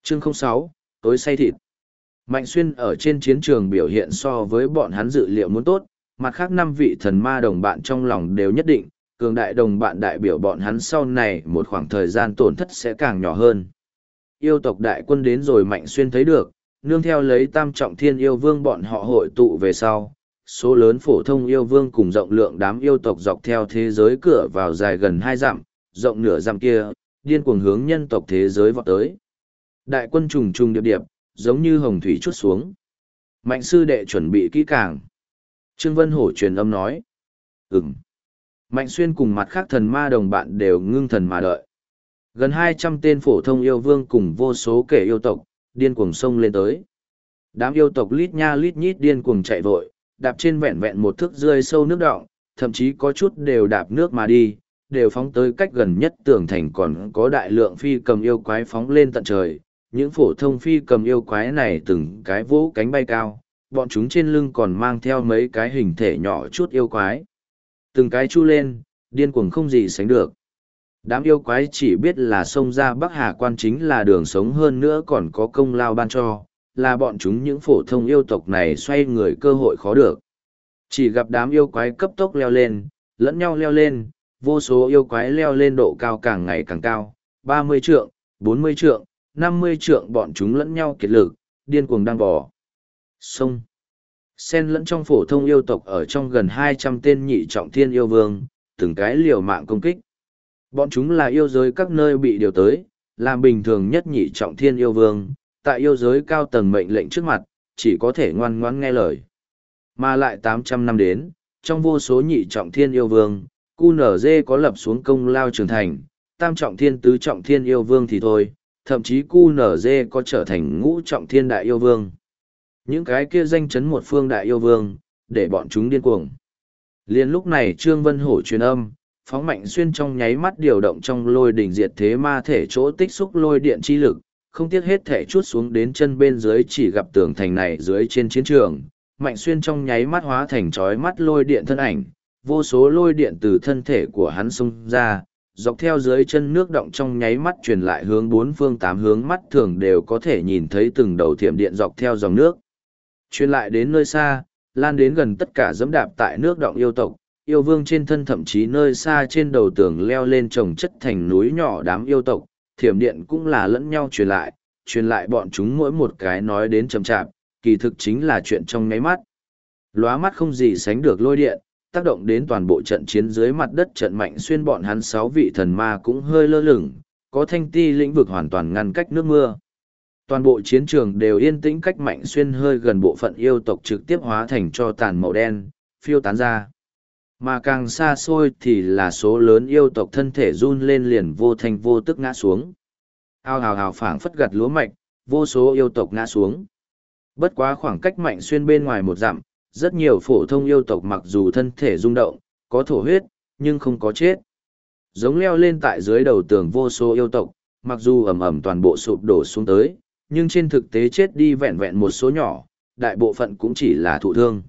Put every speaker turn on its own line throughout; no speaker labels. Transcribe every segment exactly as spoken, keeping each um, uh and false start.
Chương không sáu, tối say thịt. Mạnh Xuyên ở trên chiến trường biểu hiện so với bọn hắn dự liệu muốn tốt, mặt khác năm vị thần ma đồng bạn trong lòng đều nhất định, cường đại đồng bạn đại biểu bọn hắn sau này một khoảng thời gian tổn thất sẽ càng nhỏ hơn. Yêu tộc đại quân đến rồi Mạnh Xuyên thấy được, nương theo lấy tam trọng thiên yêu vương bọn họ hội tụ về sau, số lớn phổ thông yêu vương cùng rộng lượng đám yêu tộc dọc theo thế giới cửa vào dài gần hai dặm, rộng nửa dặm kia, điên cuồng hướng nhân tộc thế giới vọt tới. Đại quân trùng trùng điệp điệp, giống như hồng thủy chút xuống. Mạnh sư đệ chuẩn bị kỹ càng. Trương Vân Hổ truyền âm nói. Ừm. Mạnh Xuyên cùng mặt khác thần ma đồng bạn đều ngưng thần mà đợi. Gần hai trăm tên phổ thông yêu vương cùng vô số kẻ yêu tộc, điên cuồng xông lên tới. Đám yêu tộc lít nha lít nhít điên cuồng chạy vội, đạp trên vẹn vẹn một thước rơi sâu nước đọng, thậm chí có chút đều đạp nước mà đi, đều phóng tới cách gần nhất tường thành còn có đại lượng phi cầm yêu quái phóng lên tận trời. Những phổ thông phi cầm yêu quái này từng cái vỗ cánh bay cao, bọn chúng trên lưng còn mang theo mấy cái hình thể nhỏ chút yêu quái. Từng cái chu lên, điên cuồng không gì sánh được. Đám yêu quái chỉ biết là xông ra Bắc Hà quan chính là đường sống hơn nữa còn có công lao ban cho, là bọn chúng những phổ thông yêu tộc này xoay người cơ hội khó được. Chỉ gặp đám yêu quái cấp tốc leo lên, lẫn nhau leo lên, vô số yêu quái leo lên độ cao càng ngày càng cao, ba mươi trượng, bốn mươi trượng, năm mươi trượng bọn chúng lẫn nhau kiệt lực, điên cuồng đang bò. Xông. Xen lẫn trong phổ thông yêu tộc ở trong gần hai trăm tên nhị trọng thiên yêu vương, từng cái liều mạng công kích. Bọn chúng là yêu giới các nơi bị điều tới, làm bình thường nhất nhị trọng thiên yêu vương, tại yêu giới cao tầng mệnh lệnh trước mặt, chỉ có thể ngoan ngoãn nghe lời. Mà lại tám trăm năm đến, trong vô số nhị trọng thiên yêu vương, quy en giê có lập xuống công lao trưởng thành, tam trọng thiên tứ trọng thiên yêu vương thì thôi, thậm chí quy en giê có trở thành ngũ trọng thiên đại yêu vương. Những cái kia danh chấn một phương đại yêu vương, để bọn chúng điên cuồng. Liên lúc này Trương Vân Hổ truyền âm, phóng Mạnh Xuyên trong nháy mắt điều động trong lôi đỉnh diệt thế ma thể chỗ tích xúc lôi điện chi lực, không tiếc hết thể chút xuống đến chân bên dưới chỉ gặp tường thành này dưới trên chiến trường. Mạnh Xuyên trong nháy mắt hóa thành chói mắt lôi điện thân ảnh, vô số lôi điện từ thân thể của hắn xông ra, dọc theo dưới chân nước động trong nháy mắt truyền lại hướng bốn phương tám hướng mắt thường đều có thể nhìn thấy từng đầu thiểm điện dọc theo dòng nước. Truyền lại đến nơi xa, lan đến gần tất cả dẫm đạp tại nước động yêu tộc, yêu vương trên thân thậm chí nơi xa trên đầu tường leo lên trồng chất thành núi nhỏ đám yêu tộc, thiểm điện cũng là lẫn nhau truyền lại, truyền lại bọn chúng mỗi một cái nói đến chậm chạp, kỳ thực chính là chuyện trong nháy mắt. Lóa mắt không gì sánh được lôi điện, tác động đến toàn bộ trận chiến dưới mặt đất trận Mạnh Xuyên bọn hắn sáu vị thần ma cũng hơi lơ lửng, có thanh ti lĩnh vực hoàn toàn ngăn cách nước mưa. Toàn bộ chiến trường đều yên tĩnh cách Mạnh Xuyên hơi gần bộ phận yêu tộc trực tiếp hóa thành cho tàn màu đen, phiêu tán ra. Mà càng xa xôi thì là số lớn yêu tộc thân thể run lên liền vô thanh vô tức ngã xuống. Ao hào hào phảng phất gặt lúa mạch, vô số yêu tộc ngã xuống. Bất quá khoảng cách Mạnh Xuyên bên ngoài một dặm, rất nhiều phổ thông yêu tộc mặc dù thân thể rung động, có thổ huyết, nhưng không có chết. Giống leo lên tại dưới đầu tường vô số yêu tộc, mặc dù ầm ầm toàn bộ sụp đổ xuống tới, nhưng trên thực tế chết đi vẹn vẹn một số nhỏ, đại bộ phận cũng chỉ là thụ thương.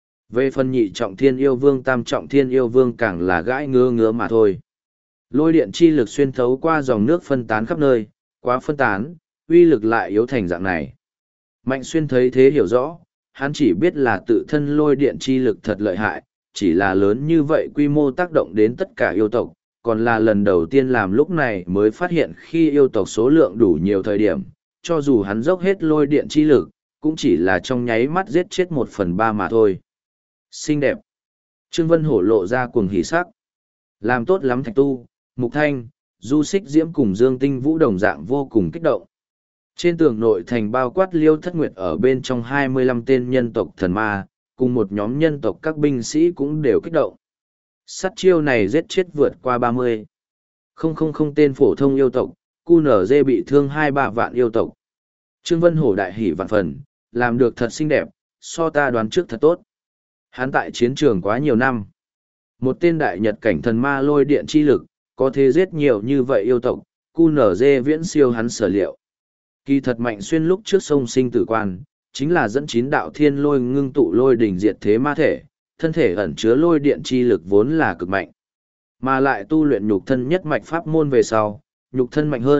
Về phần nhị trọng thiên yêu vương tam trọng thiên yêu vương càng là gãi ngứa ngứa mà thôi. Lôi điện chi lực xuyên thấu qua dòng nước phân tán khắp nơi, quá phân tán, uy lực lại yếu thành dạng này. Mạnh Xuyên thấy thế hiểu rõ, hắn chỉ biết là tự thân lôi điện chi lực thật lợi hại, chỉ là lớn như vậy quy mô tác động đến tất cả yêu tộc, còn là lần đầu tiên làm lúc này mới phát hiện khi yêu tộc số lượng đủ nhiều thời điểm, cho dù hắn dốc hết lôi điện chi lực, cũng chỉ là trong nháy mắt giết chết một phần ba mà thôi. Xinh đẹp. Trương Vân Hổ lộ ra cuồng hỉ sắc. Làm tốt lắm Thạch Tu, Mục Thanh, Du Xích Diễm cùng Dương Tinh Vũ đồng dạng vô cùng kích động. Trên tường nội thành bao quát Liêu Thất Nguyệt ở bên trong hai mươi lăm tên nhân tộc thần ma, cùng một nhóm nhân tộc các binh sĩ cũng đều kích động. Sát chiêu này giết chết vượt qua ba mươi. Không không không tên phổ thông yêu tộc, quy en giê bị thương hai ba vạn yêu tộc. Trương Vân Hổ đại hỉ vạn phần, làm được thật xinh đẹp, so ta đoán trước thật tốt. Hắn tại chiến trường quá nhiều năm. Một tên đại nhật cảnh thần ma lôi điện chi lực, có thể giết nhiều như vậy yêu tộc, quy en giê viễn siêu hắn sở liệu. Kỳ thật Mạnh Xuyên lúc trước sông sinh tử quan, chính là dẫn chín đạo thiên lôi ngưng tụ lôi đỉnh diệt thế ma thể, thân thể ẩn chứa lôi điện chi lực vốn là cực mạnh. Mà lại tu luyện nhục thân nhất mạch pháp môn về sau, nhục thân mạnh hơn,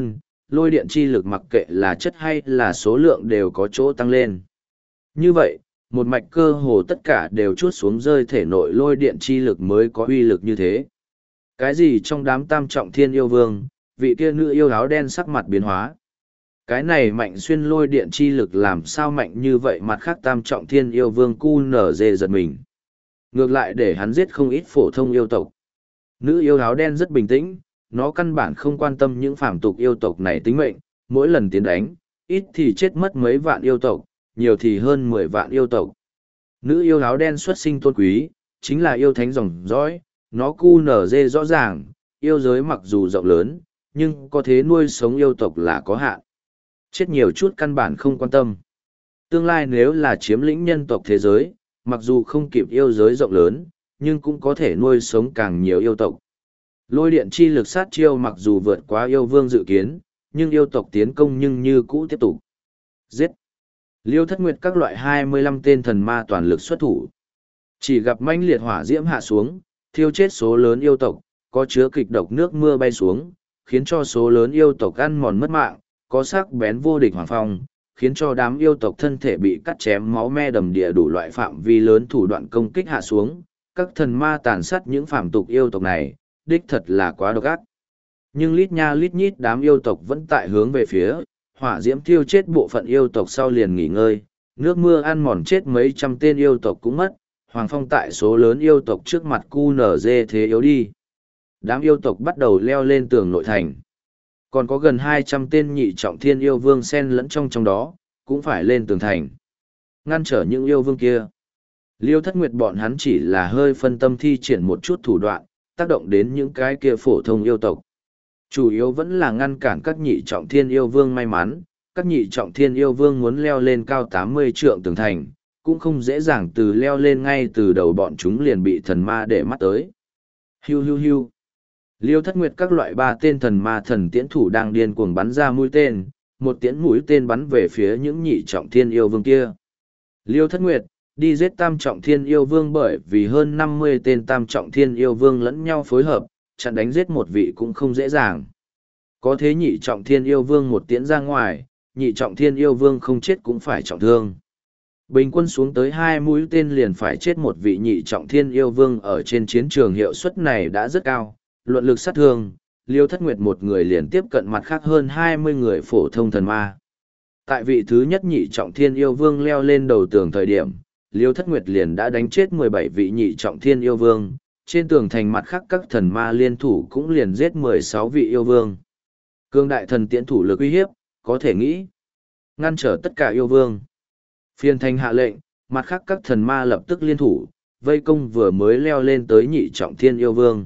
lôi điện chi lực mặc kệ là chất hay là số lượng đều có chỗ tăng lên. Như vậy, một mạch cơ hồ tất cả đều chuốt xuống rơi thể nội lôi điện chi lực mới có uy lực như thế. Cái gì trong đám tam trọng thiên yêu vương, vị kia nữ yêu áo đen sắc mặt biến hóa. Cái này Mạnh Xuyên lôi điện chi lực làm sao mạnh như vậy, mặt khác tam trọng thiên yêu vương cu nở dê giật mình. Ngược lại để hắn giết không ít phổ thông yêu tộc. Nữ yêu áo đen rất bình tĩnh, nó căn bản không quan tâm những phàm tục yêu tộc này tính mệnh, mỗi lần tiến đánh, ít thì chết mất mấy vạn yêu tộc, nhiều thì hơn mười vạn yêu tộc. Nữ yêu áo đen xuất sinh tôn quý, chính là yêu thánh dòng dõi, nó cu nở dê rõ ràng, yêu giới mặc dù rộng lớn, nhưng có thế nuôi sống yêu tộc là có hạn. Chết nhiều chút căn bản không quan tâm. Tương lai nếu là chiếm lĩnh nhân tộc thế giới, mặc dù không kịp yêu giới rộng lớn, nhưng cũng có thể nuôi sống càng nhiều yêu tộc. Lôi điện chi lực sát chiêu mặc dù vượt quá yêu vương dự kiến, nhưng yêu tộc tiến công nhưng như cũ tiếp tục. Giết! Liêu Thất Nguyệt các loại hai mươi lăm tên thần ma toàn lực xuất thủ. Chỉ gặp mãnh liệt hỏa diễm hạ xuống, thiêu chết số lớn yêu tộc, có chứa kịch độc nước mưa bay xuống, khiến cho số lớn yêu tộc ăn mòn mất mạng, có sắc bén vô địch hoàng phong, khiến cho đám yêu tộc thân thể bị cắt chém máu me đầm địa, đủ loại phạm vi lớn thủ đoạn công kích hạ xuống, các thần ma tàn sát những phạm tục yêu tộc này, đích thật là quá độc ác. Nhưng lít nha lít nhít đám yêu tộc vẫn tại hướng về phía, hỏa diễm thiêu chết bộ phận yêu tộc sau liền nghỉ ngơi, nước mưa ăn mòn chết mấy trăm tên yêu tộc cũng mất, hoàng phong tại số lớn yêu tộc trước mặt cu nở dê thế yếu đi. Đám yêu tộc bắt đầu leo lên tường nội thành. Còn có gần hai trăm tên nhị trọng thiên yêu vương xen lẫn trong trong đó, cũng phải lên tường thành. Ngăn trở những yêu vương kia. Liêu Thất Nguyệt bọn hắn chỉ là hơi phân tâm thi triển một chút thủ đoạn, tác động đến những cái kia phổ thông yêu tộc. Chủ yếu vẫn là ngăn cản các nhị trọng thiên yêu vương may mắn, các nhị trọng thiên yêu vương muốn leo lên cao tám mươi trượng tường thành, cũng không dễ dàng từ leo lên ngay từ đầu bọn chúng liền bị thần ma để mắt tới. Hiu hiu hiu. Liêu Thất Nguyệt các loại ba tên thần ma thần tiễn thủ đang điên cuồng bắn ra mũi tên, một tiễn mũi tên bắn về phía những nhị trọng thiên yêu vương kia. Liêu Thất Nguyệt, đi giết tam trọng thiên yêu vương, bởi vì hơn năm mươi tên tam trọng thiên yêu vương lẫn nhau phối hợp, chặn đánh giết một vị cũng không dễ dàng. Có thế nhị trọng thiên yêu vương một tiễn ra ngoài, nhị trọng thiên yêu vương không chết cũng phải trọng thương. Bình quân xuống tới hai mũi tên liền phải chết một vị nhị trọng thiên yêu vương, ở trên chiến trường hiệu suất này đã rất cao. Luận lực sát thương, Liêu Thất Nguyệt một người liền tiếp cận mặt khác hơn hai mươi người phổ thông thần ma. Tại vị thứ nhất nhị trọng thiên yêu vương leo lên đầu tường thời điểm, Liêu Thất Nguyệt liền đã đánh chết mười bảy vị nhị trọng thiên yêu vương, trên tường thành mặt khác các thần ma liên thủ cũng liền giết mười sáu vị yêu vương. Cương đại thần tiễn thủ lực uy hiếp, có thể nghĩ, ngăn trở tất cả yêu vương. Phiên thành hạ lệnh, mặt khác các thần ma lập tức liên thủ, vây công vừa mới leo lên tới nhị trọng thiên yêu vương.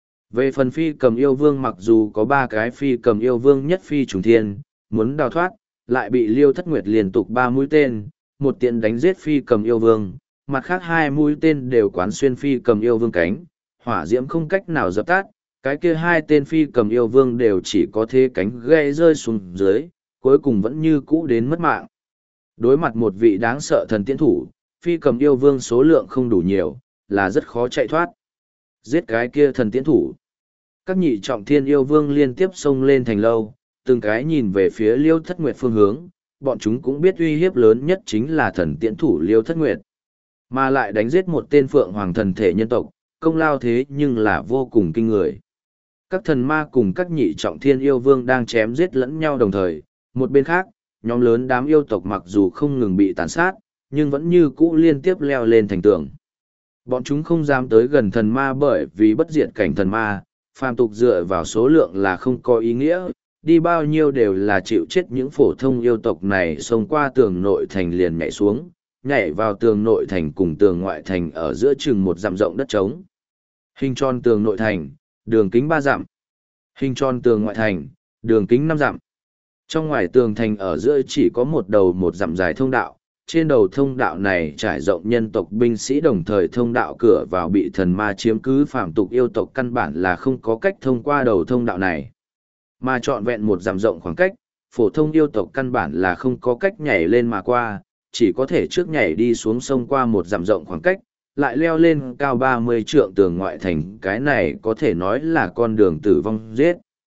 Về phần phi cầm yêu vương, mặc dù có ba cái phi cầm yêu vương nhất phi trùng thiên, muốn đào thoát, lại bị Liêu Thất Nguyệt liên tục ba mũi tên, một tiện đánh giết phi cầm yêu vương, mặt khác hai mũi tên đều quán xuyên phi cầm yêu vương cánh, hỏa diễm không cách nào dập tắt, cái kia hai tên phi cầm yêu vương đều chỉ có thế cánh gãy rơi xuống dưới, cuối cùng vẫn như cũ đến mất mạng. Đối mặt một vị đáng sợ thần tiễn thủ, phi cầm yêu vương số lượng không đủ nhiều, là rất khó chạy thoát. Giết cái kia thần tiễn thủ. Các nhị trọng thiên yêu vương liên tiếp xông lên thành lâu, từng cái nhìn về phía Liêu Thất Nguyệt phương hướng, bọn chúng cũng biết uy hiếp lớn nhất chính là thần tiễn thủ Liêu Thất Nguyệt. Mà lại đánh giết một tên phượng hoàng thần thể nhân tộc, công lao thế nhưng là vô cùng kinh người. Các thần ma cùng các nhị trọng thiên yêu vương đang chém giết lẫn nhau đồng thời, một bên khác, nhóm lớn đám yêu tộc mặc dù không ngừng bị tàn sát, nhưng vẫn như cũ liên tiếp leo lên thành tường. Bọn chúng không dám tới gần thần ma bởi vì bất diệt cảnh thần ma, phàm tục dựa vào số lượng là không có ý nghĩa, đi bao nhiêu đều là chịu chết. Những phổ thông yêu tộc này xông qua tường nội thành liền nhảy xuống, nhảy vào tường nội thành cùng tường ngoại thành ở giữa chừng một dặm rộng đất trống. Hình tròn tường nội thành, đường kính ba dặm. Hình tròn tường ngoại thành, đường kính năm dặm. Trong ngoài tường thành ở giữa chỉ có một đầu một dặm dài thông đạo, trên đầu thông đạo này trải rộng nhân tộc binh sĩ, đồng thời thông đạo cửa vào bị thần ma chiếm cứ, phàm tục yêu tộc căn bản là không có cách thông qua đầu thông đạo này. Mà trọn vẹn một dặm rộng khoảng cách, phổ thông yêu tộc căn bản là không có cách nhảy lên mà qua, chỉ có thể trước nhảy đi xuống sông qua một dặm rộng khoảng cách, lại leo lên cao ba mươi trượng tường ngoại thành, cái này có thể nói là con đường tử vong giết.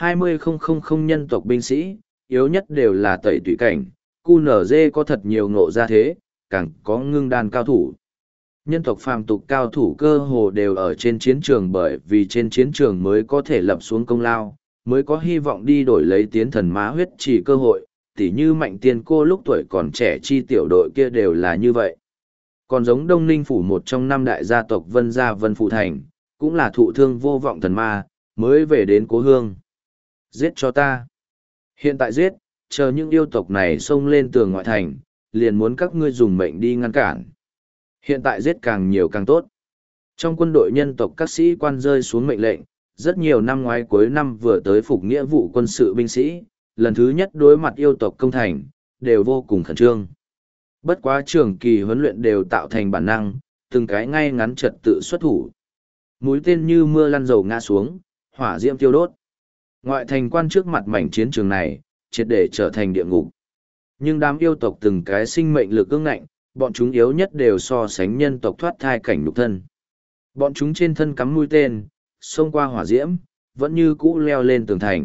hai mươi nghìn nhân tộc binh sĩ, yếu nhất đều là tẩy tùy cảnh, quy en giê có thật nhiều ngộ ra thế, càng có ngưng đan cao thủ. Nhân tộc phàm tục cao thủ cơ hồ đều ở trên chiến trường bởi vì trên chiến trường mới có thể lập xuống công lao, mới có hy vọng đi đổi lấy tiến thần má huyết chỉ cơ hội, tỉ như Mạnh Tiên Cô lúc tuổi còn trẻ chi tiểu đội kia đều là như vậy. Còn giống Đông Ninh Phủ một trong năm đại gia tộc Vân Gia Vân Phụ Thành, cũng là thụ thương vô vọng thần ma, mới về đến cố hương. Giết cho ta. Hiện tại giết, chờ những yêu tộc này xông lên tường ngoại thành, liền muốn các ngươi dùng mệnh đi ngăn cản. Hiện tại giết càng nhiều càng tốt. Trong quân đội nhân tộc các sĩ quan rơi xuống mệnh lệnh, rất nhiều năm ngoái cuối năm vừa tới phục nghĩa vụ quân sự binh sĩ, lần thứ nhất đối mặt yêu tộc công thành, đều vô cùng khẩn trương. Bất quá trường kỳ huấn luyện đều tạo thành bản năng, từng cái ngay ngắn trật tự xuất thủ. Mũi tên như mưa lăn dầu ngã xuống, hỏa diễm tiêu đốt. Ngoại thành quan trước mặt mảnh chiến trường này, triệt để trở thành địa ngục. Nhưng đám yêu tộc từng cái sinh mệnh lực ương ngạnh, bọn chúng yếu nhất đều so sánh nhân tộc thoát thai cảnh nhục thân. Bọn chúng trên thân cắm mũi tên, xông qua hỏa diễm, vẫn như cũ leo lên tường thành.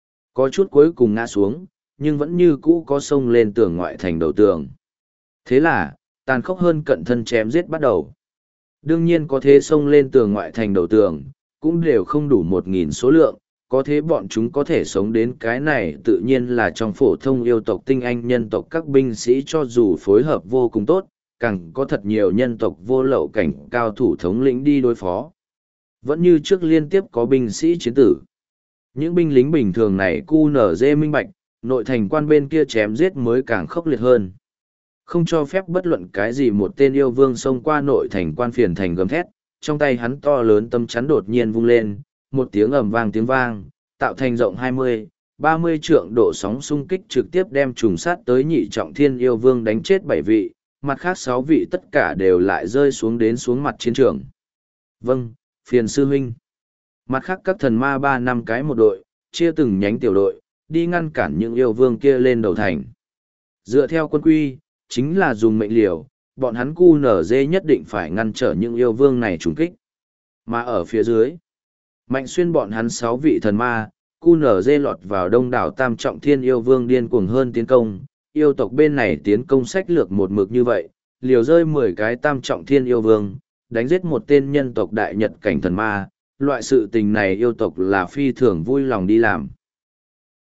Có chút cuối cùng ngã xuống, nhưng vẫn như cũ có sông lên tường ngoại thành đầu tường. Thế là, tàn khốc hơn cận thân chém giết bắt đầu. Đương nhiên có thế sông lên tường ngoại thành đầu tường, cũng đều không đủ một nghìn số lượng, có thế bọn chúng có thể sống đến cái này tự nhiên là trong phổ thông yêu tộc tinh anh nhân tộc các binh sĩ cho dù phối hợp vô cùng tốt, càng có thật nhiều nhân tộc vô lậu cảnh cao thủ thống lĩnh đi đối phó. Vẫn như trước liên tiếp có binh sĩ chiến tử. Những binh lính bình thường này quy en giê minh bạch, nội thành quan bên kia chém giết mới càng khốc liệt hơn. Không cho phép bất luận cái gì một tên yêu vương xông qua nội thành quan phiền thành gầm thét, trong tay hắn to lớn tâm chắn đột nhiên vung lên, một tiếng ầm vang tiếng vang, tạo thành rộng hai mươi, ba mươi trượng độ sóng xung kích trực tiếp đem trùng sát tới nhị trọng thiên yêu vương đánh chết bảy vị, mặt khác sáu vị tất cả đều lại rơi xuống đến xuống mặt chiến trường. Vâng, phiền sư huynh. Mặt khác các thần ma ba năm cái một đội, chia từng nhánh tiểu đội, đi ngăn cản những yêu vương kia lên đầu thành. Dựa theo quân quy, chính là dùng mệnh liều, bọn hắn quy en giê nhất định phải ngăn trở những yêu vương này trùng kích. Mà ở phía dưới, Mạnh Xuyên bọn hắn sáu vị thần ma, quy en giê lọt vào đông đảo tam trọng thiên yêu vương điên cuồng hơn tiến công, yêu tộc bên này tiến công sách lược một mực như vậy, liều rơi mười cái tam trọng thiên yêu vương, đánh giết một tên nhân tộc đại nhật cảnh thần ma, loại sự tình này yêu tộc là phi thường vui lòng đi làm.